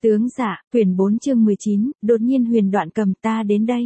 Tướng dạ, quyển 4 chương 19, đột nhiên huyền đoạn cầm ta đến đây.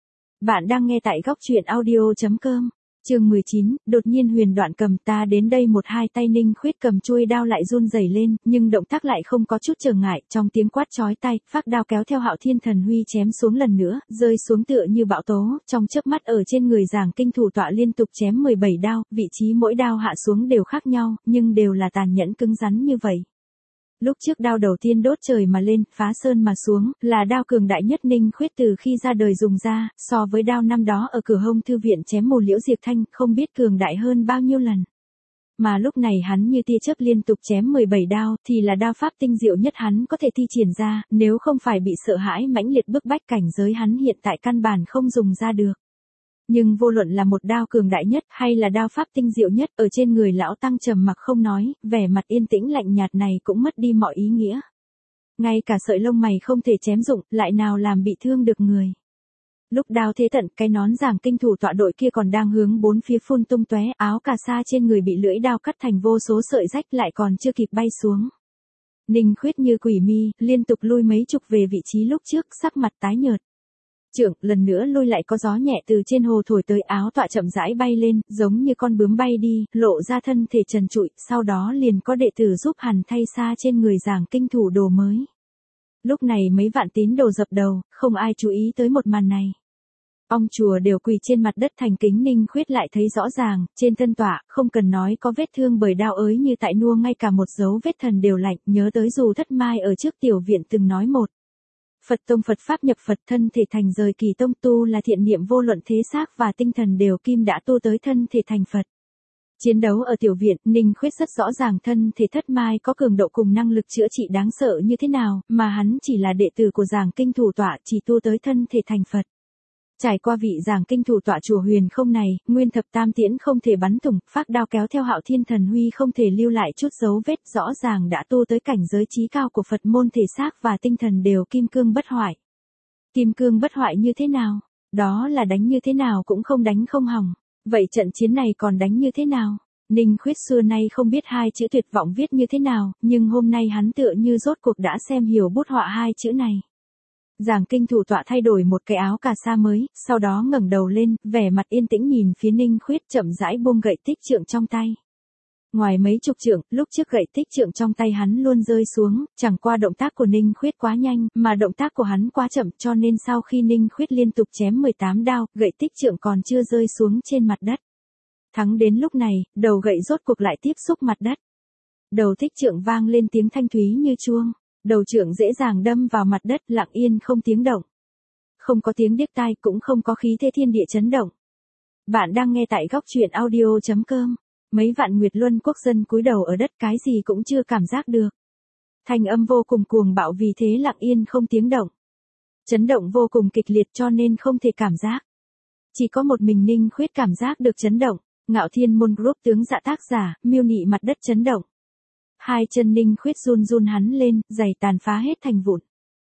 Bạn đang nghe tại góc truyện audio.com. Chương 19, đột nhiên huyền đoạn cầm ta đến đây, một hai tay Ninh Khuyết cầm chuôi đao lại run rẩy lên, nhưng động tác lại không có chút trở ngại, trong tiếng quát chói tai, phác đao kéo theo Hạo Thiên Thần Huy chém xuống lần nữa, rơi xuống tựa như bão tố, trong chớp mắt ở trên người Giàng Kinh thủ tọa liên tục chém 17 đao, vị trí mỗi đao hạ xuống đều khác nhau, nhưng đều là tàn nhẫn cứng rắn như vậy. Lúc trước đao đầu tiên đốt trời mà lên, phá sơn mà xuống, là đao cường đại nhất Ninh Khuyết từ khi ra đời dùng ra, so với đao năm đó ở cửa hông thư viện chém mù Liễu Diệp Thanh, không biết cường đại hơn bao nhiêu lần. Mà lúc này hắn như tia chớp liên tục chém 17 đao, thì là đao pháp tinh diệu nhất hắn có thể thi triển ra, nếu không phải bị sợ hãi mãnh liệt bức bách, cảnh giới hắn hiện tại căn bản không dùng ra được. Nhưng vô luận là một đao cường đại nhất hay là đao pháp tinh diệu nhất, ở trên người lão tăng trầm mặc không nói, vẻ mặt yên tĩnh lạnh nhạt này cũng mất đi mọi ý nghĩa. Ngay cả sợi lông mày không thể chém dụng, lại nào làm bị thương được người. Lúc đao thế tận, cái nón Giàng Kinh thủ tọa đội kia còn đang hướng bốn phía phun tung tóe, áo cà sa trên người bị lưỡi đao cắt thành vô số sợi rách, lại còn chưa kịp bay xuống. Ninh Khuyết như quỷ mi, liên tục lui mấy chục về vị trí lúc trước, sắc mặt tái nhợt. Trưởng, lần nữa lui lại, có gió nhẹ từ trên hồ thổi tới, áo tọa chậm rãi bay lên, giống như con bướm bay đi, lộ ra thân thể trần trụi, sau đó liền có đệ tử giúp hàn thay xa trên người Giàng Kinh thủ đồ mới. Lúc này mấy vạn tín đồ dập đầu, không ai chú ý tới một màn này. Ông chùa đều quỳ trên mặt đất thành kính. Ninh Khuyết lại thấy rõ ràng, trên thân tọa, không cần nói có vết thương bởi đao ới như tại nua, ngay cả một dấu vết thần đều lạnh, nhớ tới dù Thất Mai ở trước tiểu viện từng nói một. Phật tông Phật pháp nhập Phật, thân thể thành rời kỳ tông, tu là thiện niệm, vô luận thế xác và tinh thần đều kim đã tu tới thân thể thành Phật. Chiến đấu ở tiểu viện, Ninh Khuyết rất rõ ràng thân thể Thất Mai có cường độ cùng năng lực chữa trị đáng sợ như thế nào, mà hắn chỉ là đệ tử của Giàng Kinh thủ tọa, chỉ tu tới thân thể thành Phật. Trải qua vị Giàng Kinh thủ tọa chùa Huyền Không này, nguyên thập tam tiễn không thể bắn thủng, phác đao kéo theo Hạo Thiên Thần Huy không thể lưu lại chút dấu vết, rõ ràng đã tu tới cảnh giới chí cao của Phật môn, thể xác và tinh thần đều kim cương bất hoại. Kim cương bất hoại như thế nào? Đó là đánh như thế nào cũng không đánh không hỏng. Vậy trận chiến này còn đánh như thế nào? Ninh Khuyết xưa nay không biết hai chữ tuyệt vọng viết như thế nào, nhưng hôm nay hắn tựa như rốt cuộc đã xem hiểu bút họa hai chữ này. Giàng Kinh thủ tọa thay đổi một cái áo cà sa mới, sau đó ngẩng đầu lên, vẻ mặt yên tĩnh nhìn phía Ninh Khuyết, chậm rãi buông gậy tích trượng trong tay. Ngoài mấy chục trượng, lúc trước gậy tích trượng trong tay hắn luôn rơi xuống, chẳng qua động tác của Ninh Khuyết quá nhanh, mà động tác của hắn quá chậm, cho nên sau khi Ninh Khuyết liên tục chém 18 đao, gậy tích trượng còn chưa rơi xuống trên mặt đất. Thắng đến lúc này, đầu gậy rốt cuộc lại tiếp xúc mặt đất. Đầu tích trượng vang lên tiếng thanh thúy như chuông. Đầu trượng dễ dàng đâm vào mặt đất, lặng yên không tiếng động. Không có tiếng điếc tai, cũng không có khí thế thiên địa chấn động. Bạn đang nghe tại góc truyện audio.com. Mấy vạn Nguyệt Luân quốc dân cúi đầu ở đất, cái gì cũng chưa cảm giác được. Thanh âm vô cùng cuồng bạo, vì thế lặng yên không tiếng động. Chấn động vô cùng kịch liệt cho nên không thể cảm giác. Chỉ có một mình Ninh Khuyết cảm giác được chấn động. Ngạo Thiên Môn Group tướng dạ tác giả, miêu nị mặt đất chấn động. Hai chân Ninh Khuyết run run hắn lên, giày tàn phá hết thành vụn.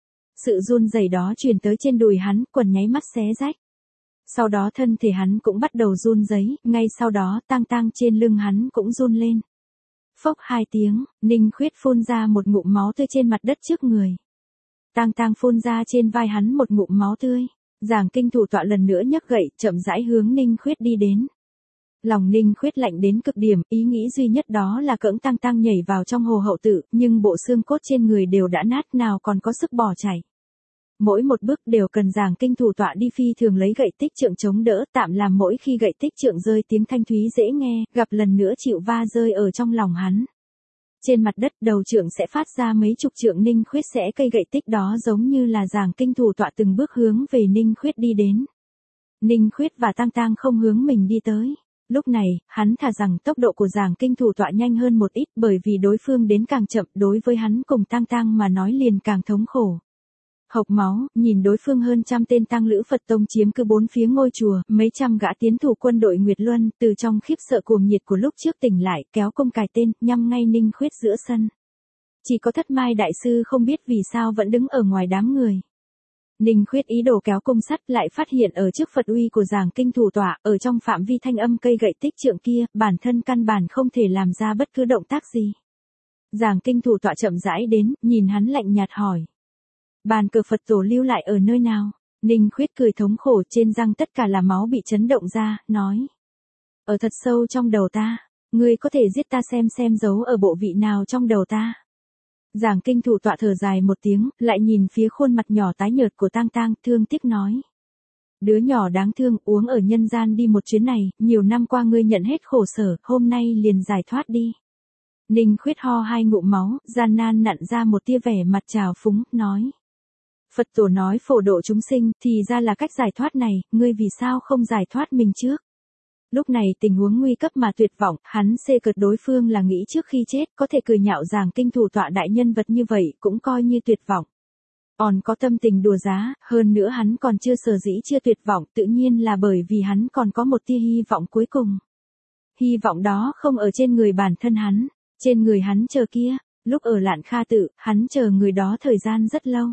Sự run rẩy đó truyền tới trên đùi hắn, quần nháy mắt xé rách. Sau đó thân thể hắn cũng bắt đầu run rẩy, ngay sau đó tang tang trên lưng hắn cũng run lên. Phốc hai tiếng, Ninh Khuyết phun ra một ngụm máu tươi trên mặt đất trước người. Tang tang phun ra trên vai hắn một ngụm máu tươi. Giàng Kinh thủ tọa lần nữa nhấc gậy, chậm rãi hướng Ninh Khuyết đi đến. Lòng Ninh Khuyết lạnh đến cực điểm, ý nghĩ duy nhất đó là cưỡng tang tang nhảy vào trong hồ hậu tự, nhưng bộ xương cốt trên người đều đã nát, nào còn có sức bỏ chạy. Mỗi một bước đều cần Giàng Kinh thủ tọa đi phi thường lấy gậy tích trượng chống đỡ, tạm làm mỗi khi gậy tích trượng rơi tiếng thanh thúy dễ nghe, gặp lần nữa chịu va rơi ở trong lòng hắn. Trên mặt đất đầu trượng sẽ phát ra mấy chục trượng, Ninh Khuyết sẽ cây gậy tích đó giống như là Giàng Kinh thủ tọa từng bước hướng về Ninh Khuyết đi đến. Ninh Khuyết và tang tang không hướng mình đi tới. Lúc này, hắn thà rằng tốc độ của Giàng Kinh thủ tọa nhanh hơn một ít, bởi vì đối phương đến càng chậm, đối với hắn cùng tang tang mà nói liền càng thống khổ. Hộc máu, nhìn đối phương hơn trăm tên tăng lữ Phật tông chiếm cứ bốn phía ngôi chùa, mấy trăm gã tiến thủ quân đội Nguyệt Luân, từ trong khiếp sợ cuồng nhiệt của lúc trước tỉnh lại, kéo cung cài tên, nhắm ngay Ninh Khuyết giữa sân. Chỉ có Thất Mai đại sư không biết vì sao vẫn đứng ở ngoài đám người. Ninh Khuyết ý đồ kéo cung sắt, lại phát hiện ở trước Phật uy của Giàng Kinh thủ tọa, ở trong phạm vi thanh âm cây gậy tích trượng kia, bản thân căn bản không thể làm ra bất cứ động tác gì. Giàng Kinh thủ tọa chậm rãi đến, nhìn hắn lạnh nhạt hỏi. Bàn cờ Phật tổ lưu lại ở nơi nào? Ninh Khuyết cười thống khổ, trên răng tất cả là máu bị chấn động ra, nói. Ở thật sâu trong đầu ta, ngươi có thể giết ta xem giấu ở bộ vị nào trong đầu ta. Giảng kinh thủ tọa thở dài một tiếng, lại nhìn phía khuôn mặt nhỏ tái nhợt của Tang Tang, thương tiếc nói. Đứa nhỏ đáng thương, uống ở nhân gian đi một chuyến này, nhiều năm qua ngươi nhận hết khổ sở, hôm nay liền giải thoát đi. Ninh Khuyết ho hai ngụm máu, gian nan nặn ra một tia vẻ mặt trào phúng, nói. Phật tổ nói phổ độ chúng sinh, thì ra là cách giải thoát này, ngươi vì sao không giải thoát mình trước? Lúc này tình huống nguy cấp mà tuyệt vọng, hắn xê cợt đối phương là nghĩ trước khi chết, có thể cười nhạo giảng kinh thủ tọa đại nhân vật như vậy, cũng coi như tuyệt vọng. Còn có tâm tình đùa giá, hơn nữa hắn còn chưa sở dĩ chưa tuyệt vọng, tự nhiên là bởi vì hắn còn có một tia hy vọng cuối cùng. Hy vọng đó không ở trên người bản thân hắn, trên người hắn chờ kia, lúc ở Lạn Kha Tự, hắn chờ người đó thời gian rất lâu.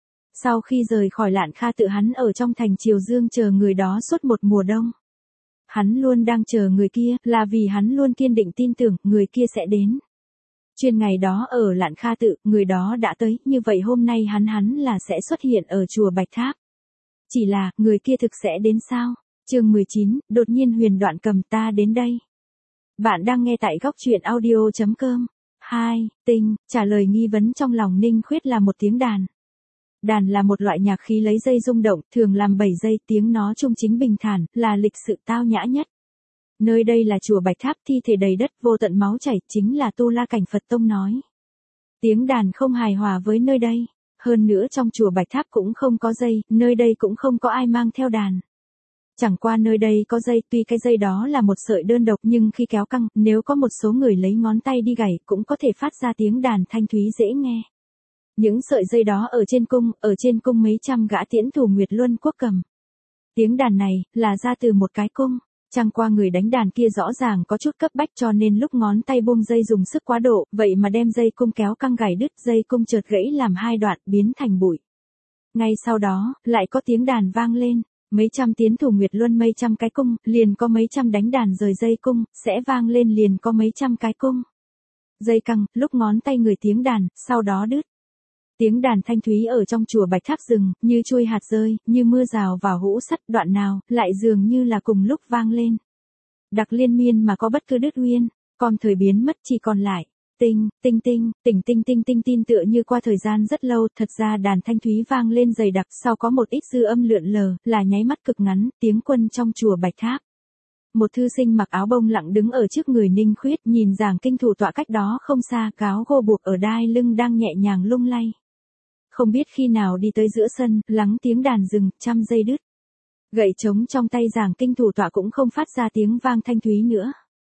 Sau khi rời khỏi Lạn Kha Tự hắn ở trong thành Triều Dương chờ người đó suốt một mùa đông. Hắn luôn đang chờ người kia, là vì hắn luôn kiên định tin tưởng người kia sẽ đến. Chuyên ngày đó ở Lạn Kha Tự, người đó đã tới, như vậy hôm nay hắn là sẽ xuất hiện ở chùa Bạch Tháp. Chỉ là, người kia thực sẽ đến sao? Chương 19, đột nhiên huyền đoạn cầm ta đến đây. Bạn đang nghe tại góc truyện audio.com. 2. Tinh, trả lời nghi vấn trong lòng Ninh Khuyết là một tiếng đàn. Đàn là một loại nhạc khí lấy dây rung động, thường làm 7 giây, tiếng nó trung chính bình thản, là lịch sự tao nhã nhất. Nơi đây là chùa Bạch Tháp, thi thể đầy đất, vô tận máu chảy, chính là Tu La Cảnh Phật Tông nói. Tiếng đàn không hài hòa với nơi đây, hơn nữa trong chùa Bạch Tháp cũng không có dây, nơi đây cũng không có ai mang theo đàn. Chẳng qua nơi đây có dây, tuy cái dây đó là một sợi đơn độc nhưng khi kéo căng, nếu có một số người lấy ngón tay đi gảy cũng có thể phát ra tiếng đàn thanh thúy dễ nghe. Những sợi dây đó ở trên cung mấy trăm gã tiễn thủ Nguyệt Luân Quốc cầm. Tiếng đàn này, là ra từ một cái cung. Chẳng qua người đánh đàn kia rõ ràng có chút cấp bách cho nên lúc ngón tay buông dây dùng sức quá độ, vậy mà đem dây cung kéo căng gảy đứt, dây cung chợt gãy làm hai đoạn, biến thành bụi. Ngay sau đó, lại có tiếng đàn vang lên, mấy trăm tiến thủ Nguyệt Luân mấy trăm cái cung, liền có mấy trăm đánh đàn rời dây cung, sẽ vang lên liền có mấy trăm cái cung. Dây căng, lúc ngón tay người tiếng đàn, sau đó đứt. Tiếng đàn thanh thúy ở trong chùa Bạch Tháp rừng, như chuôi hạt rơi, như mưa rào vào hũ sắt, đoạn nào, lại dường như là cùng lúc vang lên. Đặc liên miên mà có bất cứ đứt uyên, còn thời biến mất chỉ còn lại. Tinh, tinh tinh, tỉnh tinh tinh tinh tin tựa như qua thời gian rất lâu, thật ra đàn thanh thúy vang lên dày đặc, sau có một ít dư âm lượn lờ, là nháy mắt cực ngắn, tiếng quân trong chùa Bạch Tháp. Một thư sinh mặc áo bông lặng đứng ở trước người Ninh Khuyết, nhìn giảng kinh thủ tọa cách đó không xa, cáo gô buộc ở đai lưng đang nhẹ nhàng lung lay. Không biết khi nào đi tới giữa sân, lắng tiếng đàn rừng, trăm giây đứt. Gậy trống trong tay giảng kinh thủ tọa cũng không phát ra tiếng vang thanh thúy nữa.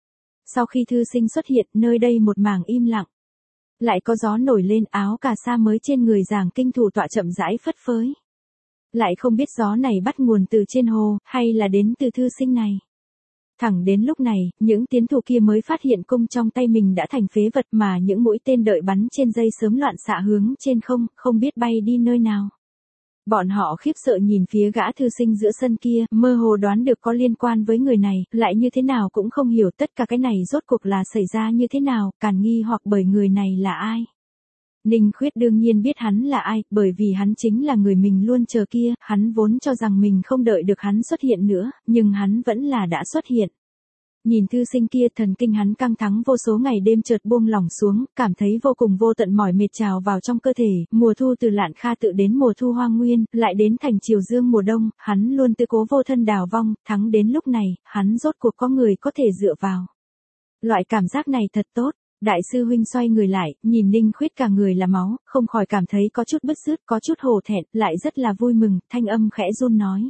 Sau khi thư sinh xuất hiện, nơi đây một mảng im lặng. Lại có gió nổi lên, áo cà sa mới trên người giảng kinh thủ tọa chậm rãi phất phới. Lại không biết gió này bắt nguồn từ trên hồ, hay là đến từ thư sinh này. Thẳng đến lúc này, những tiến thủ kia mới phát hiện cung trong tay mình đã thành phế vật mà những mũi tên đợi bắn trên dây sớm loạn xạ hướng trên không, không biết bay đi nơi nào. Bọn họ khiếp sợ nhìn phía gã thư sinh giữa sân kia, mơ hồ đoán được có liên quan với người này, lại như thế nào cũng không hiểu tất cả cái này rốt cuộc là xảy ra như thế nào, càng nghi hoặc bởi người này là ai. Ninh Khuyết đương nhiên biết hắn là ai, bởi vì hắn chính là người mình luôn chờ kia, hắn vốn cho rằng mình không đợi được hắn xuất hiện nữa, nhưng hắn vẫn là đã xuất hiện. Nhìn thư sinh kia, thần kinh hắn căng thẳng vô số ngày đêm chợt buông lỏng xuống, cảm thấy vô cùng vô tận mỏi mệt trào vào trong cơ thể, mùa thu từ Lạn Kha Tự đến mùa thu Hoang Nguyên, lại đến thành Triều Dương mùa đông, hắn luôn tư cố vô thân đào vong, thắng đến lúc này, hắn rốt cuộc có người có thể dựa vào. Loại cảm giác này thật tốt. Đại sư huynh xoay người lại, nhìn Ninh Khuyết cả người là máu, không khỏi cảm thấy có chút bứt rứt, có chút hổ thẹn, lại rất là vui mừng, thanh âm khẽ run nói.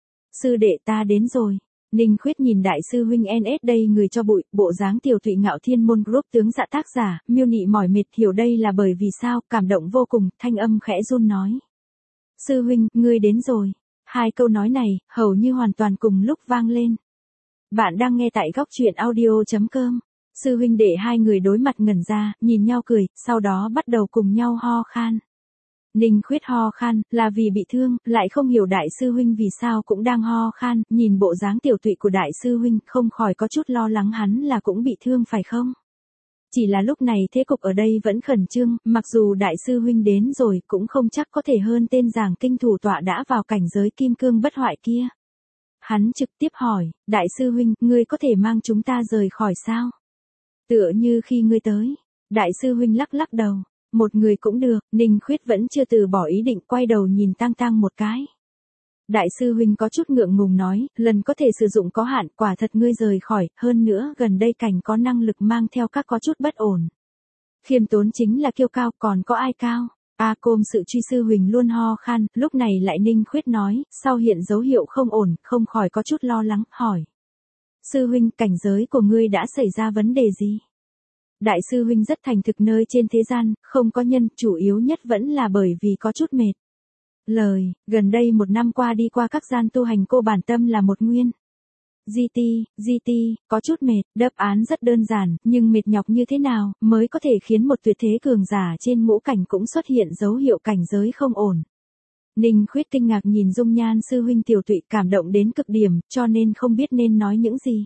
Sư đệ ta đến rồi. Ninh Khuyết nhìn đại sư huynh NS đây người cho bụi, bộ dáng tiểu thụy ngạo thiên môn group tướng dạ tác giả, miêu nị mỏi mệt hiểu đây là bởi vì sao, cảm động vô cùng, thanh âm khẽ run nói. Sư huynh, ngươi đến rồi. Hai câu nói này, hầu như hoàn toàn cùng lúc vang lên. Bạn đang nghe tại góc truyện audio.com. Sư huynh đệ hai người đối mặt ngẩn ra, nhìn nhau cười, sau đó bắt đầu cùng nhau ho khan. Ninh Khuyết ho khan, là vì bị thương, lại không hiểu đại sư huynh vì sao cũng đang ho khan, nhìn bộ dáng tiểu tụy của đại sư huynh, không khỏi có chút lo lắng hắn là cũng bị thương phải không? Chỉ là lúc này thế cục ở đây vẫn khẩn trương, mặc dù đại sư huynh đến rồi cũng không chắc có thể hơn tên giảng kinh thủ tọa đã vào cảnh giới kim cương bất hoại kia. Hắn trực tiếp hỏi, đại sư huynh, ngươi có thể mang chúng ta rời khỏi sao? Tựa như khi ngươi tới. Đại sư huynh lắc lắc đầu, một người cũng được, Ninh Khuyết vẫn chưa từ bỏ ý định, quay đầu nhìn Tang Tang một cái. Đại sư huynh có chút ngượng ngùng nói, lần có thể sử dụng có hạn, quả thật ngươi rời khỏi, hơn nữa gần đây cảnh có năng lực mang theo các có chút bất ổn. Khiêm tốn chính là kiêu cao, còn có ai cao? A Côm sự truy sư huynh luôn ho khan, lúc này lại Ninh Khuyết nói, sau hiện dấu hiệu không ổn, không khỏi có chút lo lắng, hỏi. Sư huynh, cảnh giới của ngươi đã xảy ra vấn đề gì? Đại sư huynh rất thành thực, nơi trên thế gian, không có nhân, chủ yếu nhất vẫn là bởi vì có chút mệt. Gần đây 1 năm qua đi qua các gian tu hành, cô bản tâm là một nguyên. GT, có chút mệt, đáp án rất đơn giản, nhưng mệt nhọc như thế nào, mới có thể khiến một tuyệt thế cường giả trên ngũ cảnh cũng xuất hiện dấu hiệu cảnh giới không ổn. Ninh Khuyết kinh ngạc nhìn dung nhan sư huynh tiểu tụy, cảm động đến cực điểm, cho nên không biết nên nói những gì.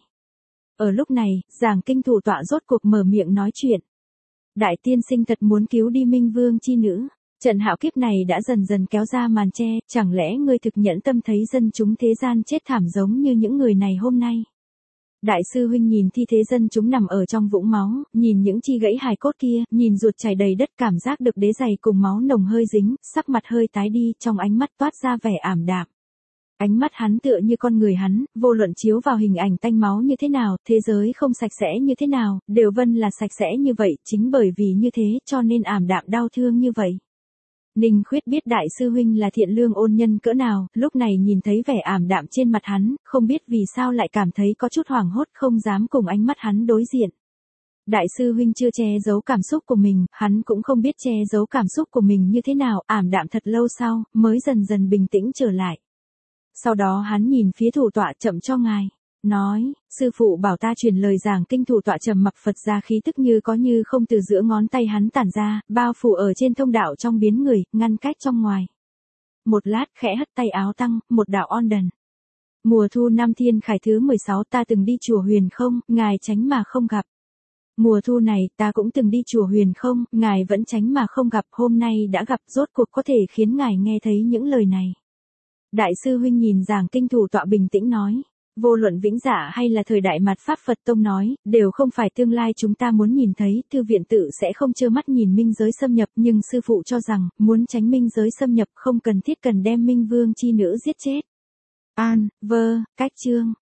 Ở lúc này, giảng kinh thủ tọa rốt cuộc mở miệng nói chuyện. Đại tiên sinh thật muốn cứu đi Minh Vương chi nữ. Trận hạo kiếp này đã dần dần kéo ra màn che, chẳng lẽ ngươi thực nhẫn tâm thấy dân chúng thế gian chết thảm giống như những người này hôm nay? Đại sư huynh nhìn thi thế dân chúng nằm ở trong vũng máu, nhìn những chi gãy hài cốt kia, nhìn ruột chảy đầy đất, cảm giác được đế giày cùng máu nồng hơi dính, sắc mặt hơi tái đi, trong ánh mắt toát ra vẻ ảm đạm. Ánh mắt hắn tựa như con người hắn, vô luận chiếu vào hình ảnh tanh máu như thế nào, thế giới không sạch sẽ như thế nào, đều vân là sạch sẽ như vậy, chính bởi vì như thế cho nên ảm đạm đau thương như vậy. Ninh Khuyết biết đại sư huynh là thiện lương ôn nhân cỡ nào, lúc này nhìn thấy vẻ ảm đạm trên mặt hắn, không biết vì sao lại cảm thấy có chút hoảng hốt, không dám cùng ánh mắt hắn đối diện. Đại sư huynh chưa che giấu cảm xúc của mình, hắn cũng không biết che giấu cảm xúc của mình như thế nào, ảm đạm thật lâu sau, mới dần dần bình tĩnh trở lại. Sau đó hắn nhìn phía thủ tọa, chậm cho ngài. Nói, sư phụ bảo ta truyền lời giảng kinh. Thủ tọa trầm mặc, Phật ra khí tức như có như không từ giữa ngón tay hắn tản ra, bao phủ ở trên thông đạo trong biến người, ngăn cách trong ngoài. Một lát khẽ hất tay áo tăng, một đạo on đần. Mùa thu năm Thiên Khải thứ 16, ta từng đi chùa Huyền Không, ngài tránh mà không gặp. Mùa thu này ta cũng từng đi chùa Huyền Không, ngài vẫn tránh mà không gặp, hôm nay đã gặp, rốt cuộc có thể khiến ngài nghe thấy những lời này. Đại sư huynh nhìn giảng kinh. Thủ tọa bình tĩnh nói. Vô luận vĩnh dạ hay là thời đại mạt Pháp Phật Tông nói, đều không phải tương lai chúng ta muốn nhìn thấy, thư viện tự sẽ không trơ mắt nhìn minh giới xâm nhập, nhưng sư phụ cho rằng, muốn tránh minh giới xâm nhập không cần thiết cần đem Minh Vương chi nữ giết chết. Cách chương.